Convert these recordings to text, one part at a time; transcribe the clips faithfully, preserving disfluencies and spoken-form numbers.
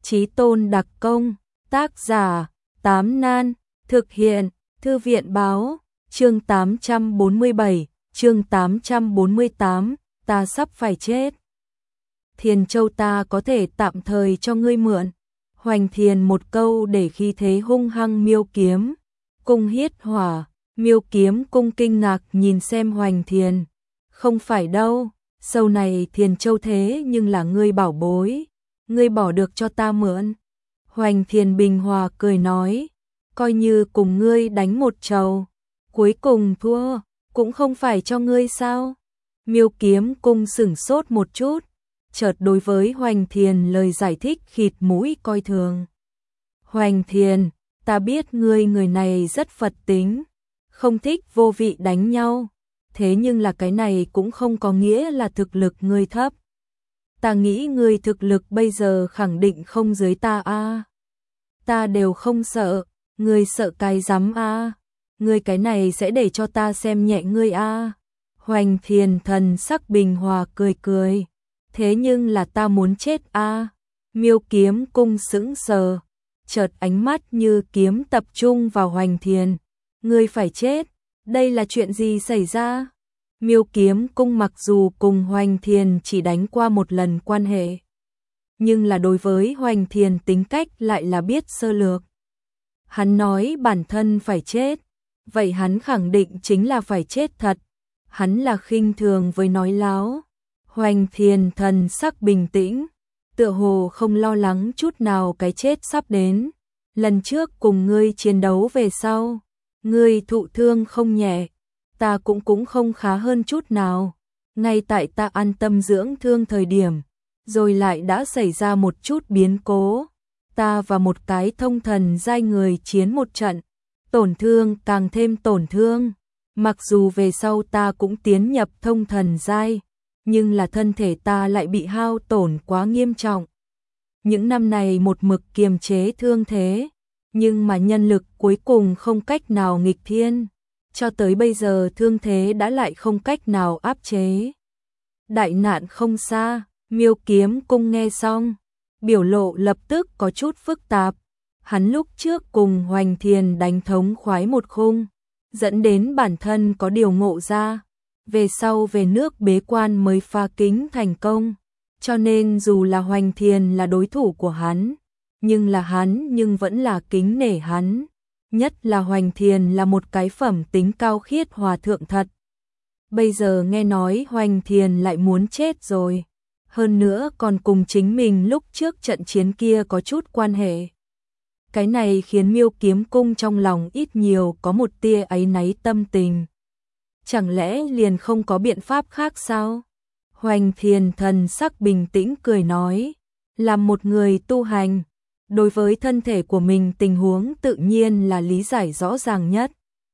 Chí tôn đặc công, tác giả, Tám Nan, thực hiện, Thư viện báo, chương tám trăm bốn mươi bảy, chương tám trăm bốn mươi tám, ta sắp phải chết. Thiền Châu ta có thể tạm thời cho ngươi mượn. Hoành Thiền một câu để khí thế hung hăng Miêu Kiếm Cung hiết hỏa. Miêu Kiếm Cung kinh ngạc nhìn xem Hoành Thiền. Không phải đâu, sau này Thiền Châu thế nhưng là ngươi bảo bối, ngươi bỏ được cho ta mượn. Hoành Thiền bình hòa cười nói, coi như cùng ngươi đánh một trầu, cuối cùng thua, cũng không phải cho ngươi sao? Miêu Kiếm Cung sửng sốt một chút, chợt đối với Hoành Thiền lời giải thích khịt mũi coi thường. Hoành Thiền, ta biết ngươi người này rất Phật tính, không thích vô vị đánh nhau, thế nhưng là cái này cũng không có nghĩa là thực lực ngươi thấp. Ta nghĩ ngươi thực lực bây giờ khẳng định không dưới ta a. Ta đều không sợ, ngươi sợ cái rắm a. Ngươi cái này sẽ để cho ta xem nhẹ ngươi a. Hoành Thiền thần sắc bình hòa cười cười. Thế nhưng là ta muốn chết a. Miêu Kiếm Cung sững sờ, chợt ánh mắt như kiếm tập trung vào Hoành Thiền. Ngươi phải chết, đây là chuyện gì xảy ra? Miêu Kiếm Cung mặc dù cùng Hoành Thiền chỉ đánh qua một lần quan hệ, nhưng là đối với Hoành Thiền tính cách lại là biết sơ lược. Hắn nói bản thân phải chết, vậy hắn khẳng định chính là phải chết thật. Hắn là khinh thường với nói láo. Hoành Thiền thần sắc bình tĩnh, tựa hồ không lo lắng chút nào cái chết sắp đến. Lần trước cùng ngươi chiến đấu về sau, ngươi thụ thương không nhẹ, ta cũng cũng không khá hơn chút nào. Ngay tại ta an tâm dưỡng thương thời điểm, rồi lại đã xảy ra một chút biến cố. Ta và một cái thông thần giai người chiến một trận, tổn thương càng thêm tổn thương. Mặc dù về sau ta cũng tiến nhập thông thần giai, nhưng là thân thể ta lại bị hao tổn quá nghiêm trọng. Những năm này một mực kiềm chế thương thế, nhưng mà nhân lực cuối cùng không cách nào nghịch thiên, cho tới bây giờ thương thế đã lại không cách nào áp chế. Đại nạn không xa, Miêu Kiếm Cung nghe xong, biểu lộ lập tức có chút phức tạp. Hắn lúc trước cùng Hoành Thiền đánh thống khoái một khung, dẫn đến bản thân có điều ngộ ra, về sau về nước bế quan mới phá kính thành công, cho nên dù là Hoành Thiền là đối thủ của hắn, nhưng là hắn nhưng vẫn là kính nể hắn, nhất là Hoành Thiền là một cái phẩm tính cao khiết hòa thượng thật. Bây giờ nghe nói Hoành Thiền lại muốn chết rồi, hơn nữa còn cùng chính mình lúc trước trận chiến kia có chút quan hệ. Cái này khiến Miêu Kiếm Cung trong lòng ít nhiều có một tia áy náy tâm tình. Chẳng lẽ liền không có biện pháp khác sao? Hoành Thiền thần sắc bình tĩnh cười nói, làm một người tu hành, đối với thân thể của mình tình huống tự nhiên là lý giải rõ ràng nhất.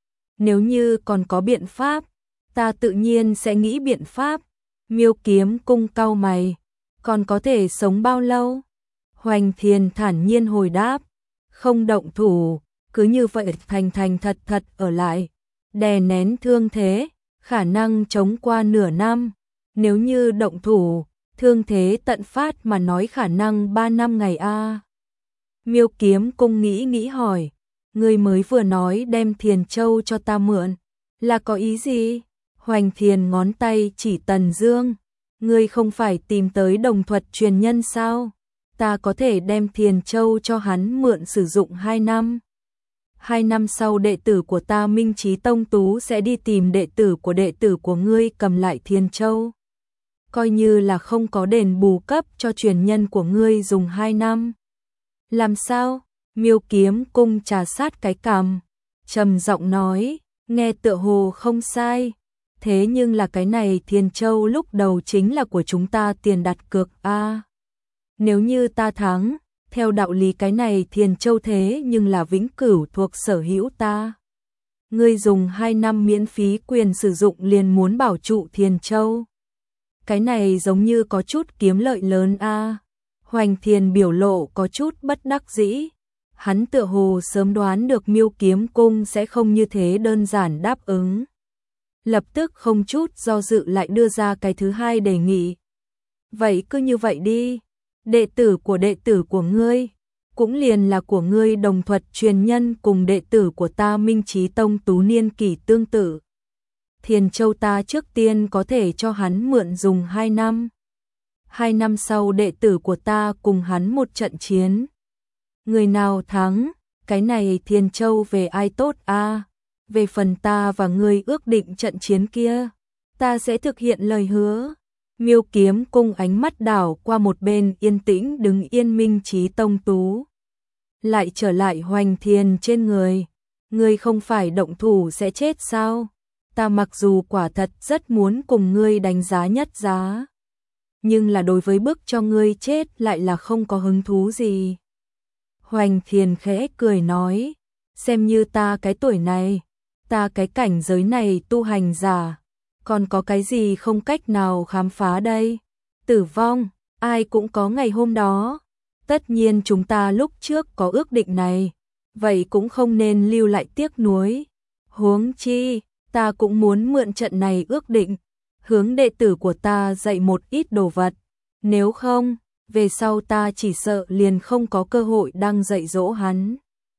Nếu như còn có biện pháp, ta tự nhiên sẽ nghĩ biện pháp. Miêu Kiếm Cung cau mày, còn có thể sống bao lâu? Hoành Thiền thản nhiên hồi đáp, không động thủ, cứ như vậy thành thành thật thật ở lại, đè nén thương thế, khả năng chống qua nửa năm. Nếu như động thủ, thương thế tận phát mà nói khả năng ba năm ngày a. Miêu Kiếm Cung nghĩ nghĩ hỏi, ngươi mới vừa nói đem Thiền Châu cho ta mượn, là có ý gì? Hoành Thiền ngón tay chỉ Tần Dương, ngươi không phải tìm tới đồng thuật truyền nhân sao? Ta có thể đem Thiền Châu cho hắn mượn sử dụng hai năm. Hai năm sau đệ tử của ta Minh Chí Tông Tú sẽ đi tìm đệ tử của đệ tử của ngươi cầm lại Thiền Châu. Coi như là không có đền bù cấp cho truyền nhân của ngươi dùng hai năm. Làm sao? Miêu Kiếm Cung trà sát cái cằm, trầm giọng nói, nghe tựa hồ không sai. Thế nhưng là cái này Thiền Châu lúc đầu chính là của chúng ta tiền đặt cược a. À, nếu như ta thắng, theo đạo lý cái này Thiền Châu thế nhưng là vĩnh cửu thuộc sở hữu ta. Ngươi dùng hai năm miễn phí quyền sử dụng liền muốn bảo trụ Thiền Châu. Cái này giống như có chút kiếm lợi lớn a. À, Hoành Thiền biểu lộ có chút bất đắc dĩ. Hắn tựa hồ sớm đoán được Miêu Kiếm Cung sẽ không như thế đơn giản đáp ứng. Lập tức không chút do dự lại đưa ra cái thứ hai đề nghị. Vậy cứ như vậy đi, đệ tử của đệ tử của ngươi, cũng liền là của ngươi đồng thuật truyền nhân cùng đệ tử của ta Minh Chí Tông Tú niên kỷ tương tự. Thiền Châu ta trước tiên có thể cho hắn mượn dùng hai năm. Hai năm sau đệ tử của ta cùng hắn một trận chiến. Người nào thắng, cái này Thiền Châu về ai tốt a? À? Về phần ta và ngươi ước định trận chiến kia, ta sẽ thực hiện lời hứa. Miêu Kiếm Cung ánh mắt đảo qua một bên yên tĩnh đứng yên Minh Chí Tông Tú. Lại trở lại Hoành Thiền trên người. Ngươi không phải động thủ sẽ chết sao? Ta mặc dù quả thật rất muốn cùng ngươi đánh giá nhất giá, nhưng là đối với bức cho ngươi chết lại là không có hứng thú gì. Hoành Thiền khẽ cười nói, xem như ta cái tuổi này, ta cái cảnh giới này tu hành giả, còn có cái gì không cách nào khám phá đây? Tử vong, ai cũng có ngày hôm đó. Tất nhiên chúng ta lúc trước có ước định này, vậy cũng không nên lưu lại tiếc nuối. Huống chi, ta cũng muốn mượn trận này ước định, hướng đệ tử của ta dạy một ít đồ vật. Nếu không, về sau ta chỉ sợ liền không có cơ hội đang dạy dỗ hắn.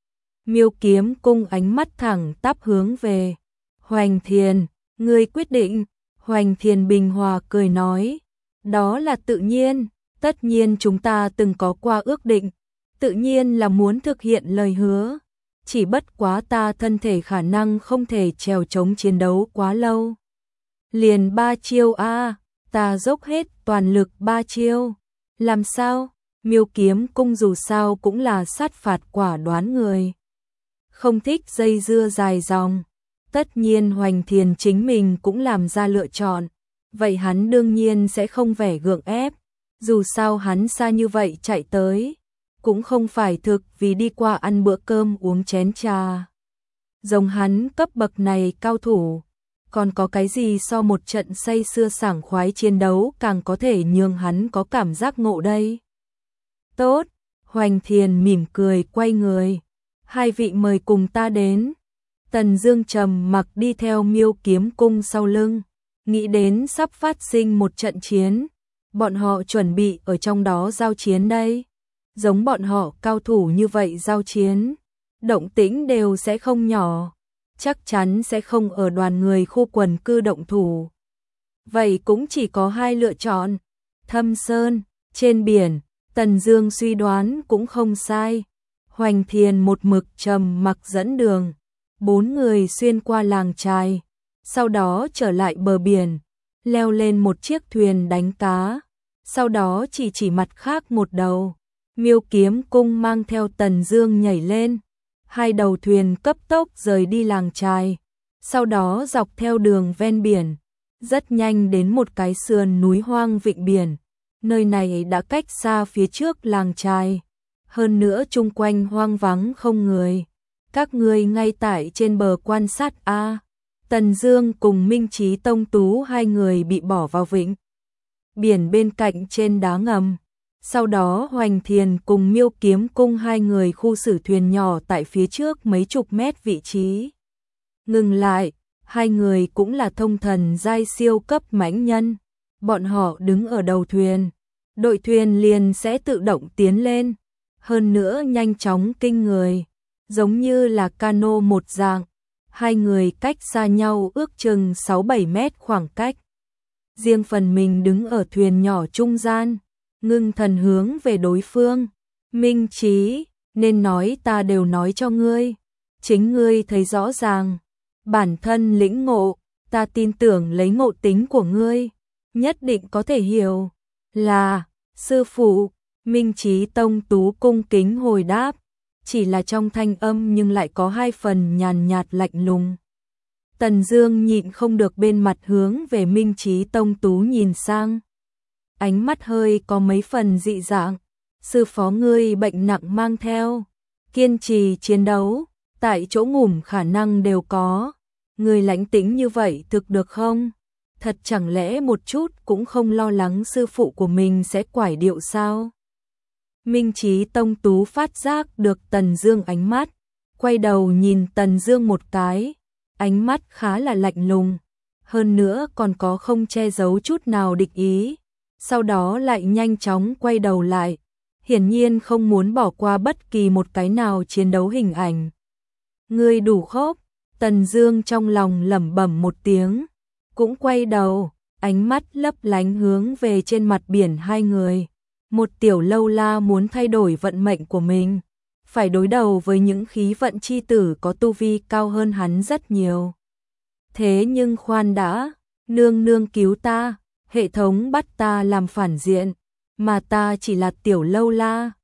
Miêu Kiếm Cung ánh mắt thẳng tắp hướng về Hoành Thiền, ngươi quyết định. Hoành Thiền bình hòa cười nói, đó là tự nhiên, tất nhiên chúng ta từng có qua ước định, tự nhiên là muốn thực hiện lời hứa. Chỉ bất quá ta thân thể khả năng không thể trèo chống chiến đấu quá lâu. Liền ba chiêu a, à, ta dốc hết toàn lực ba chiêu. Làm sao? Miêu Kiếm Cung dù sao cũng là sát phạt quả đoán người, không thích dây dưa dài dòng. Tất nhiên Hoành Thiền chính mình cũng làm ra lựa chọn, vậy hắn đương nhiên sẽ không vẻ gượng ép. Dù sao hắn xa như vậy chạy tới, cũng không phải thực vì đi qua ăn bữa cơm uống chén trà. Giống hắn cấp bậc này cao thủ, còn có cái gì so một trận say sưa sảng khoái chiến đấu càng có thể nhường hắn có cảm giác ngộ đây? Tốt, Hoành Thiền mỉm cười quay người, hai vị mời cùng ta đến. Tần Dương trầm mặc đi theo Miêu Kiếm Cung sau lưng, nghĩ đến sắp phát sinh một trận chiến, bọn họ chuẩn bị ở trong đó giao chiến đây. Giống bọn họ cao thủ như vậy giao chiến, động tĩnh đều sẽ không nhỏ, chắc chắn sẽ không ở đoàn người khu quần cư động thủ. Vậy cũng chỉ có hai lựa chọn, Thâm Sơn, trên biển. Tần Dương suy đoán cũng không sai. Hoành Thiền một mực trầm mặc dẫn đường, bốn người xuyên qua làng chài, sau đó trở lại bờ biển, leo lên một chiếc thuyền đánh cá, sau đó chỉ chỉ mặt khác một đầu. Miêu Kiếm Cung mang theo Tần Dương nhảy lên, hai đầu thuyền cấp tốc rời đi làng chài, sau đó dọc theo đường ven biển, rất nhanh đến một cái sườn núi hoang vịnh biển. Nơi này đã cách xa phía trước làng chài, hơn nữa chung quanh hoang vắng không người. Các ngươi ngay tại trên bờ quan sát a. Tần Dương cùng Minh Chí Tông Tú hai người bị bỏ vào vịnh biển bên cạnh trên đá ngầm. Sau đó Hoành Thiền cùng Miêu Kiếm Cung hai người khu xử thuyền nhỏ tại phía trước mấy chục mét vị trí. Ngừng lại, hai người cũng là thông thần giai siêu cấp mãnh nhân. Bọn họ đứng ở đầu thuyền, đội thuyền liền sẽ tự động tiến lên, hơn nữa nhanh chóng kinh người, giống như là cano một dạng. Hai người cách xa nhau ước chừng sáu bảy mét khoảng cách. Riêng phần mình đứng ở thuyền nhỏ trung gian, ngưng thần hướng về đối phương. Minh Chí, nên nói ta đều nói cho ngươi, chính ngươi thấy rõ ràng, bản thân lĩnh ngộ, ta tin tưởng lấy ngộ tính của ngươi, nhất định có thể hiểu. Là, sư phụ. Minh Chí Tông Tú cung kính hồi đáp, chỉ là trong thanh âm nhưng lại có hai phần nhàn nhạt lạnh lùng. Tần Dương nhịn không được bên mặt hướng về Minh Chí Tông Tú nhìn sang, ánh mắt hơi có mấy phần dị dạng. Sư phó ngươi bệnh nặng mang theo, kiên trì chiến đấu, tại chỗ ngủm khả năng đều có, ngươi lãnh tĩnh như vậy thực được không? Thật chẳng lẽ một chút cũng không lo lắng sư phụ của mình sẽ quải điệu sao? Minh Chí Tông Tú phát giác được Tần Dương ánh mắt, quay đầu nhìn Tần Dương một cái, ánh mắt khá là lạnh lùng, hơn nữa còn có không che giấu chút nào địch ý. sau đó lại nhanh chóng quay đầu lại, hiển nhiên không muốn bỏ qua bất kỳ một cái nào chiến đấu hình ảnh. Ngươi đủ khốc, Tần Dương trong lòng lẩm bẩm một tiếng, cũng quay đầu, ánh mắt lấp lánh hướng về trên mặt biển hai người. Một tiểu lâu la muốn thay đổi vận mệnh của mình, phải đối đầu với những khí vận chi tử có tu vi cao hơn hắn rất nhiều. Thế nhưng khoan đã, nương nương cứu ta, hệ thống bắt ta làm phản diện, mà ta chỉ là tiểu lâu la,